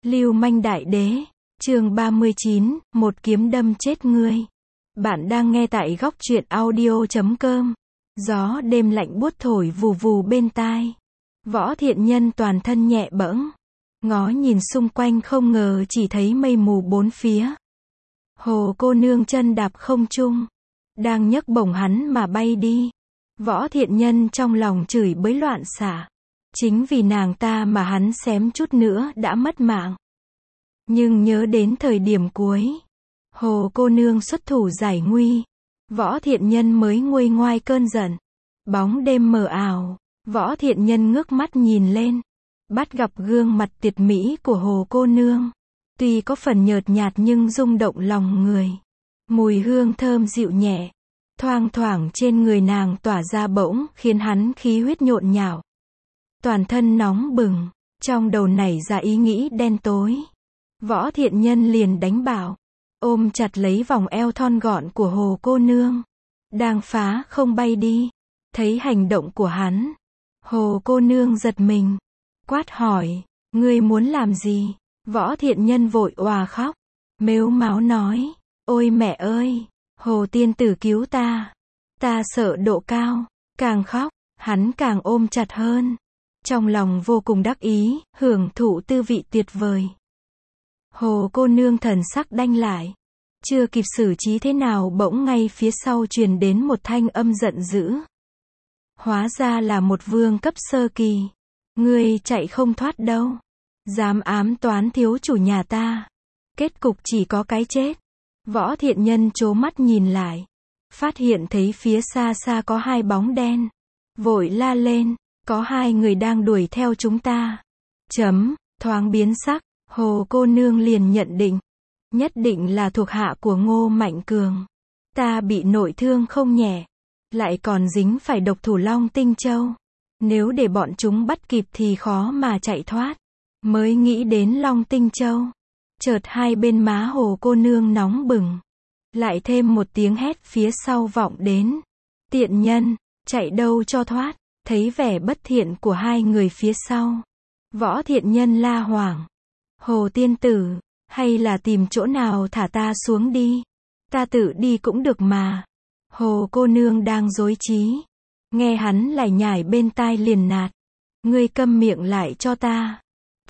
Lưu manh đại đế, chương 39, một kiếm đâm chết ngươi. Bạn đang nghe tại góc truyện audio.com. Gió đêm lạnh buốt thổi vù vù bên tai. Võ Thiện Nhân toàn thân nhẹ bẫng, ngó nhìn xung quanh không ngờ chỉ thấy mây mù bốn phía. Hồ cô nương chân đạp không trung, đang nhấc bổng hắn mà bay đi. Võ Thiện Nhân trong lòng chửi bới loạn xạ. Chính vì nàng ta mà hắn xém chút nữa đã mất mạng. Nhưng nhớ đến thời điểm cuối, Hồ cô nương xuất thủ giải nguy, Võ Thiện Nhân mới nguôi ngoai cơn giận. Bóng đêm mờ ảo, Võ Thiện Nhân ngước mắt nhìn lên, bắt gặp gương mặt tuyệt mỹ của Hồ cô nương. Tuy có phần nhợt nhạt nhưng rung động lòng người. Mùi hương thơm dịu nhẹ, thoang thoảng trên người nàng tỏa ra bỗng khiến hắn khí huyết nhộn nhạo. Toàn thân nóng bừng, trong đầu nảy ra ý nghĩ đen tối. Võ Thiện Nhân liền đánh bảo, ôm chặt lấy vòng eo thon gọn của Hồ cô nương, đang phá không bay đi. Thấy hành động của hắn, Hồ cô nương giật mình, quát hỏi, ngươi muốn làm gì? Võ Thiện Nhân vội òa khóc, mếu máo nói, ôi mẹ ơi, Hồ tiên tử cứu ta sợ độ cao. Càng khóc, hắn càng ôm chặt hơn, trong lòng vô cùng đắc ý, hưởng thụ tư vị tuyệt vời. Hồ cô nương thần sắc đanh lại, chưa kịp xử trí thế nào bỗng ngay phía sau truyền đến một thanh âm giận dữ. Hóa ra là một vương cấp sơ kỳ. Ngươi chạy không thoát đâu. Dám ám toán thiếu chủ nhà ta, kết cục chỉ có cái chết. Võ Thiện Nhân trố mắt nhìn lại, phát hiện thấy phía xa xa có hai bóng đen. Vội la lên, có hai người đang đuổi theo chúng ta. Thoáng biến sắc, Hồ cô nương liền nhận định, nhất định là thuộc hạ của Ngô Mạnh Cường. Ta bị nội thương không nhẹ, lại còn dính phải độc thủ Long Tinh Châu. Nếu để bọn chúng bắt kịp thì khó mà chạy thoát. Mới nghĩ đến Long Tinh Châu, chợt hai bên má Hồ cô nương nóng bừng. Lại thêm một tiếng hét phía sau vọng đến, tiện nhân, chạy đâu cho thoát. Thấy vẻ bất thiện của hai người phía sau, Võ Thiện Nhân la hoảng, Hồ tiên tử, hay là tìm chỗ nào thả ta xuống đi, ta tự đi cũng được mà. Hồ cô nương đang rối trí, nghe hắn lải nhải bên tai liền nạt, ngươi câm miệng lại cho ta.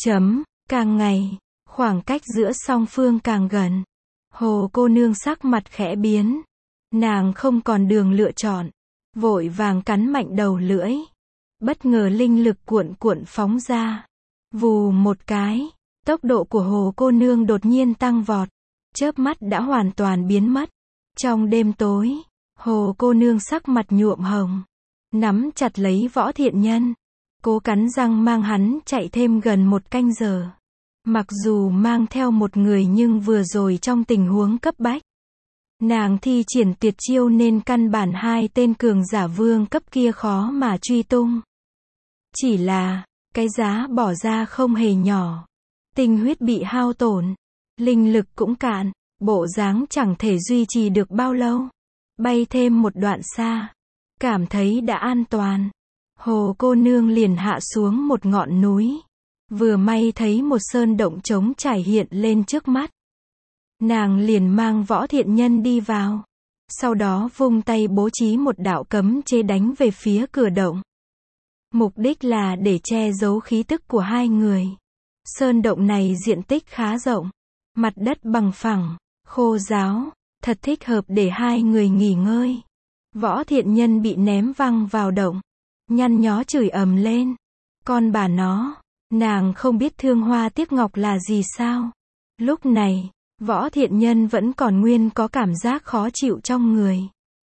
Càng ngày, khoảng cách giữa song phương càng gần. Hồ cô nương sắc mặt khẽ biến, nàng không còn đường lựa chọn, vội vàng cắn mạnh đầu lưỡi. Bất ngờ linh lực cuộn cuộn phóng ra, vù một cái, tốc độ của Hồ cô nương đột nhiên tăng vọt, chớp mắt đã hoàn toàn biến mất. Trong đêm tối, Hồ cô nương sắc mặt nhuộm hồng, nắm chặt lấy Võ Thiện Nhân, cố cắn răng mang hắn chạy thêm gần một canh giờ. Mặc dù mang theo một người nhưng vừa rồi trong tình huống cấp bách, nàng thi triển tuyệt chiêu nên căn bản hai tên cường giả vương cấp kia khó mà truy tung. Chỉ là, cái giá bỏ ra không hề nhỏ. Tinh huyết bị hao tổn, linh lực cũng cạn, bộ dáng chẳng thể duy trì được bao lâu. Bay thêm một đoạn xa, cảm thấy đã an toàn, Hồ cô nương liền hạ xuống một ngọn núi. Vừa may thấy một sơn động trống trải hiện lên trước mắt, nàng liền mang Võ Thiện Nhân đi vào, sau đó vung tay bố trí một đạo cấm chế đánh về phía cửa động. Mục đích là để che giấu khí tức của hai người. Sơn động này diện tích khá rộng, mặt đất bằng phẳng, khô ráo, thật thích hợp để hai người nghỉ ngơi. Võ Thiện Nhân bị ném văng vào động, nhăn nhó chửi ầm lên, con bà nó, nàng không biết thương hoa tiếc ngọc là gì sao? Lúc này, Võ Thiện Nhân vẫn còn nguyên có cảm giác khó chịu trong người.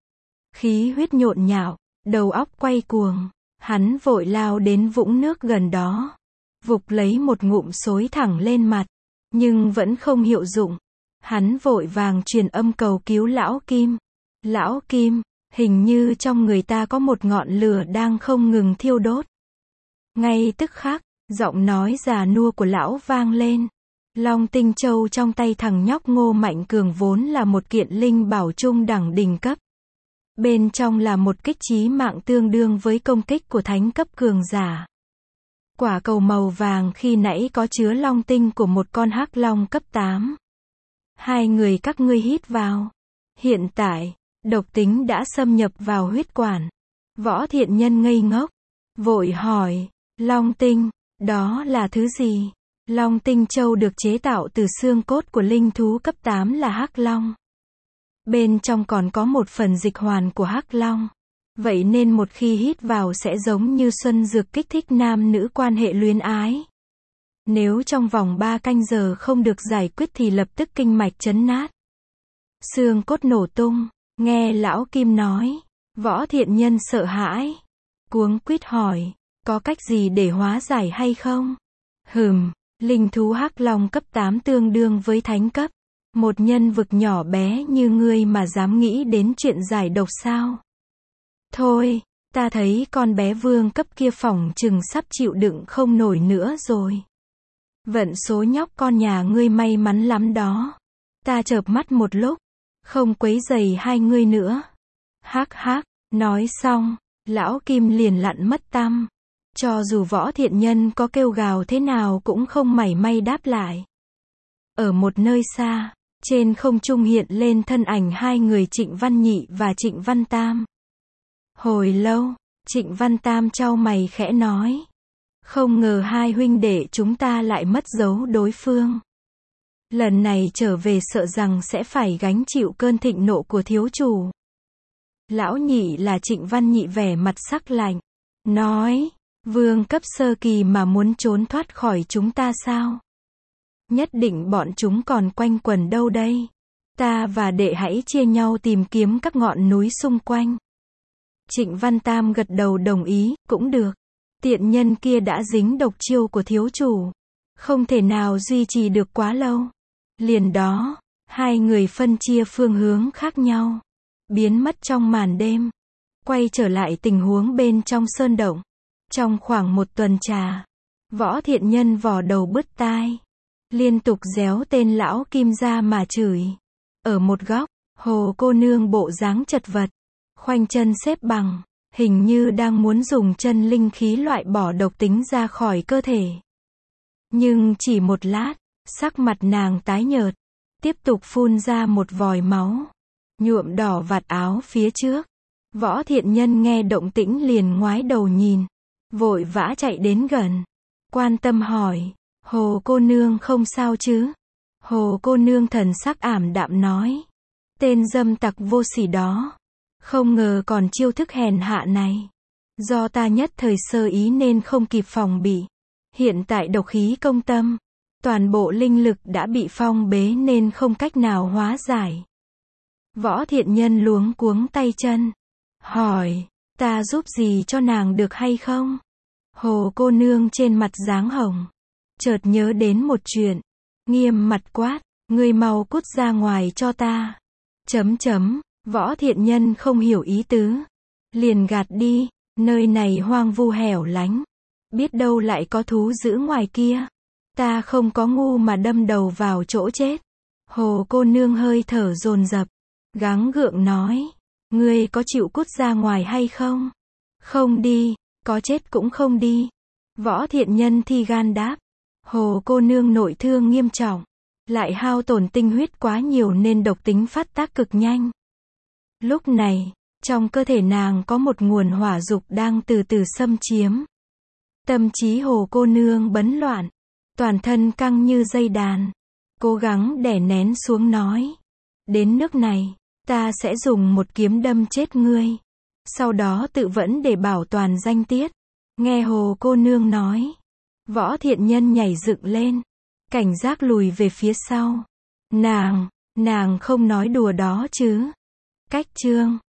Khí huyết nhộn nhạo, đầu óc quay cuồng, hắn vội lao đến vũng nước gần đó, vục lấy một ngụm xối thẳng lên mặt, nhưng vẫn không hiệu dụng. Hắn vội vàng truyền âm cầu cứu Lão Kim. Lão Kim, hình như trong người ta có một ngọn lửa đang không ngừng thiêu đốt. Ngay tức khắc, giọng nói già nua của lão vang lên. Long Tinh Châu trong tay thằng nhóc Ngô Mạnh Cường vốn là một kiện linh bảo trung đẳng đỉnh cấp. Bên trong là một kích chí mạng tương đương với công kích của thánh cấp cường giả. Quả cầu màu vàng khi nãy có chứa long tinh của một con hắc long cấp 8. Hai người các ngươi hít vào. Hiện tại, độc tính đã xâm nhập vào huyết quản. Võ Thiện Nhân ngây ngốc, vội hỏi, long tinh, đó là thứ gì? Long tinh châu được chế tạo từ xương cốt của linh thú cấp 8 là hắc long. Bên trong còn có một phần dịch hoàn của hắc long. Vậy nên một khi hít vào sẽ giống như xuân dược kích thích nam nữ quan hệ luyến ái. Nếu trong vòng 3 canh giờ không được giải quyết thì lập tức kinh mạch chấn nát. Xương cốt nổ tung, nghe lão Kim nói. Võ Thiện Nhân sợ hãi. Cuống quýt hỏi, có cách gì để hóa giải hay không? Linh thú hắc long cấp 8 tương đương với thánh cấp. Một nhân vực nhỏ bé như ngươi mà dám nghĩ đến chuyện giải độc sao? Thôi, ta thấy con bé vương cấp kia phỏng chừng sắp chịu đựng không nổi nữa rồi. Vận số nhóc con nhà ngươi may mắn lắm đó. Ta chợp mắt một lúc, không quấy rầy hai ngươi nữa. Hắc hắc, nói xong, lão Kim liền lặn mất tăm. Cho dù Võ Thiện Nhân có kêu gào thế nào cũng không mảy may đáp lại. Ở một nơi xa, trên không trung hiện lên thân ảnh hai người Trịnh Văn Nhị và Trịnh Văn Tam. Hồi lâu, Trịnh Văn Tam chau mày khẽ nói. Không ngờ hai huynh đệ chúng ta lại mất dấu đối phương. Lần này trở về sợ rằng sẽ phải gánh chịu cơn thịnh nộ của thiếu chủ. Lão Nhị là Trịnh Văn Nhị vẻ mặt sắc lạnh. Nói, vương cấp sơ kỳ mà muốn trốn thoát khỏi chúng ta sao? Nhất định bọn chúng còn quanh quẩn đâu đây? Ta và đệ hãy chia nhau tìm kiếm các ngọn núi xung quanh. Trịnh Văn Tam gật đầu đồng ý, cũng được. Tiện nhân kia đã dính độc chiêu của thiếu chủ. Không thể nào duy trì được quá lâu. Liền đó, hai người phân chia phương hướng khác nhau. Biến mất trong màn đêm. Quay trở lại tình huống bên trong sơn động. Trong khoảng một tuần trà, Võ Thiện Nhân vò đầu bứt tai. Liên tục réo tên lão Kim ra mà chửi. Ở một góc, Hồ cô nương bộ dáng chật vật. Khoanh chân xếp bằng, hình như đang muốn dùng chân linh khí loại bỏ độc tính ra khỏi cơ thể. Nhưng chỉ một lát, sắc mặt nàng tái nhợt, tiếp tục phun ra một vòi máu, nhuộm đỏ vạt áo phía trước. Võ Thiện Nhân nghe động tĩnh liền ngoái đầu nhìn, vội vã chạy đến gần, quan tâm hỏi, Hồ cô nương không sao chứ? Hồ cô nương thần sắc ảm đạm nói, tên dâm tặc vô sỉ đó, không ngờ còn chiêu thức hèn hạ này. Do ta nhất thời sơ ý nên không kịp phòng bị. Hiện tại độc khí công tâm, toàn bộ linh lực đã bị phong bế nên không cách nào hóa giải. Võ Thiện Nhân luống cuống tay chân, hỏi, ta giúp gì cho nàng được hay không? Hồ cô nương trên mặt dáng hồng, chợt nhớ đến một chuyện, nghiêm mặt quát, ngươi mau cút ra ngoài cho ta. Võ Thiện Nhân không hiểu ý tứ, liền gạt đi, nơi này hoang vu hẻo lánh, biết đâu lại có thú dữ ngoài kia. Ta không có ngu mà đâm đầu vào chỗ chết. Hồ cô nương hơi thở dồn dập, gắng gượng nói, ngươi có chịu cút ra ngoài hay không? Không đi, có chết cũng không đi. Võ Thiện Nhân thi gan đáp, Hồ cô nương nội thương nghiêm trọng, lại hao tổn tinh huyết quá nhiều nên độc tính phát tác cực nhanh. Lúc này, trong cơ thể nàng có một nguồn hỏa dục đang từ từ xâm chiếm. Tâm trí Hồ cô nương bấn loạn, toàn thân căng như dây đàn, cố gắng đè nén xuống nói, đến nước này, ta sẽ dùng một kiếm đâm chết ngươi, sau đó tự vẫn để bảo toàn danh tiết. Nghe Hồ cô nương nói, Võ Thiện Nhân nhảy dựng lên, cảnh giác lùi về phía sau. Nàng không nói đùa đó chứ? Cách chương